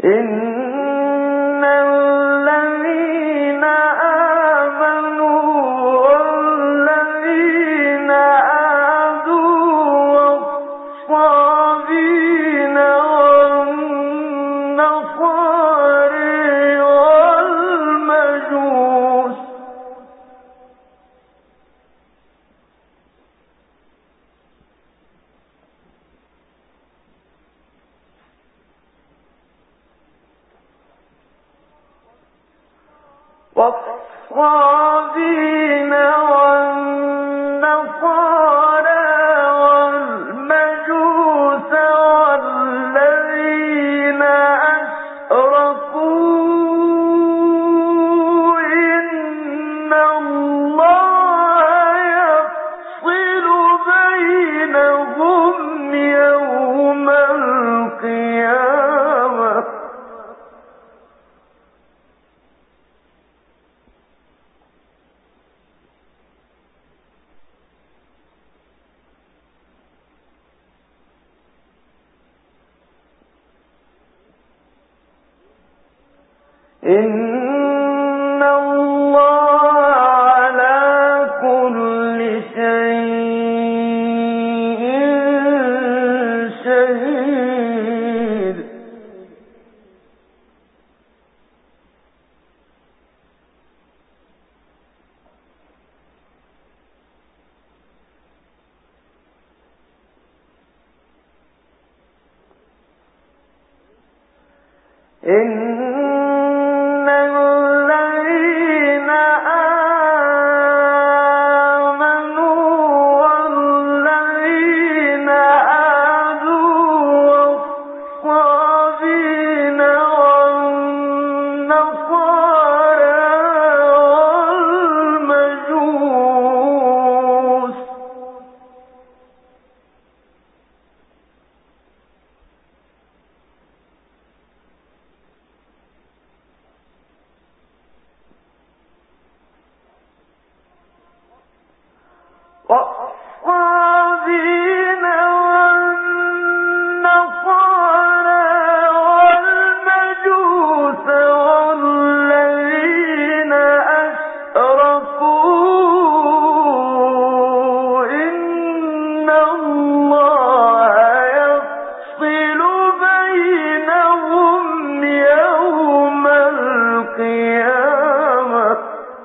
إن الذين آمنوا والذين هادوا والصابين والنصارى والمجوس والصابين والنصارى والمجوس والذين أشركوا إن الله يفصل بينهم يوم القيامة إن الله على كل شيء شهيد إن الذين آمنوا والذين هادوا والصابين والنصارى والمجوس والصابين والنصارى والمجوس والذين أشركوا إن الله يفصل بينهم يوم القيامة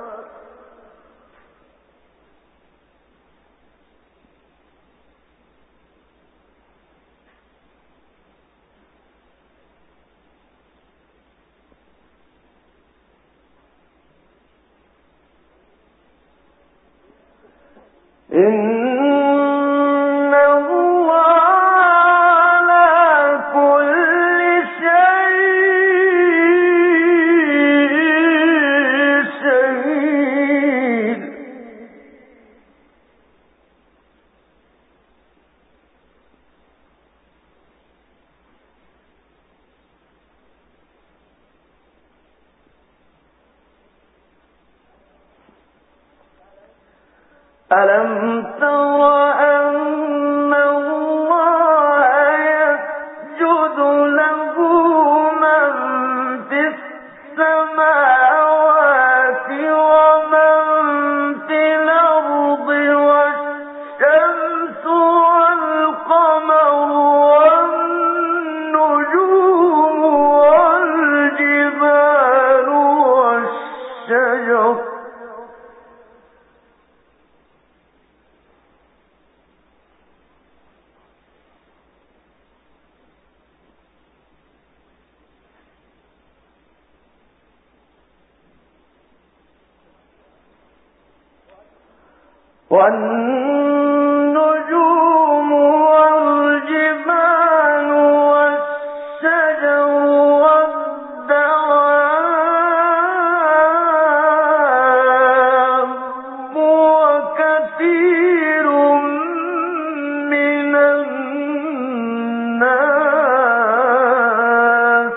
إن الله على كل شيء شهيد ألم تر أن الله يسجد له من في السماوات ومن في الأرض والشمس والقمر والنجوم والجبال والشجر والنجوم والجبال والشجر والدواب وكثير من الناس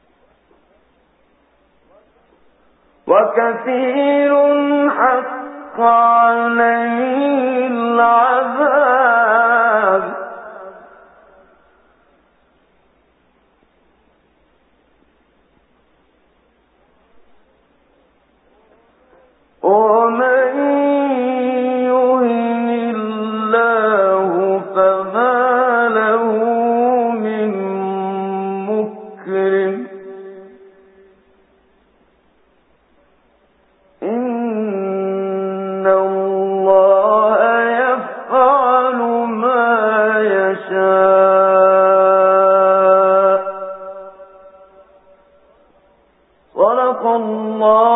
وكثير حق عليه العذاب ومن يهن الله فما له من مكرم إن الله يفعل ما يشاء صدق الله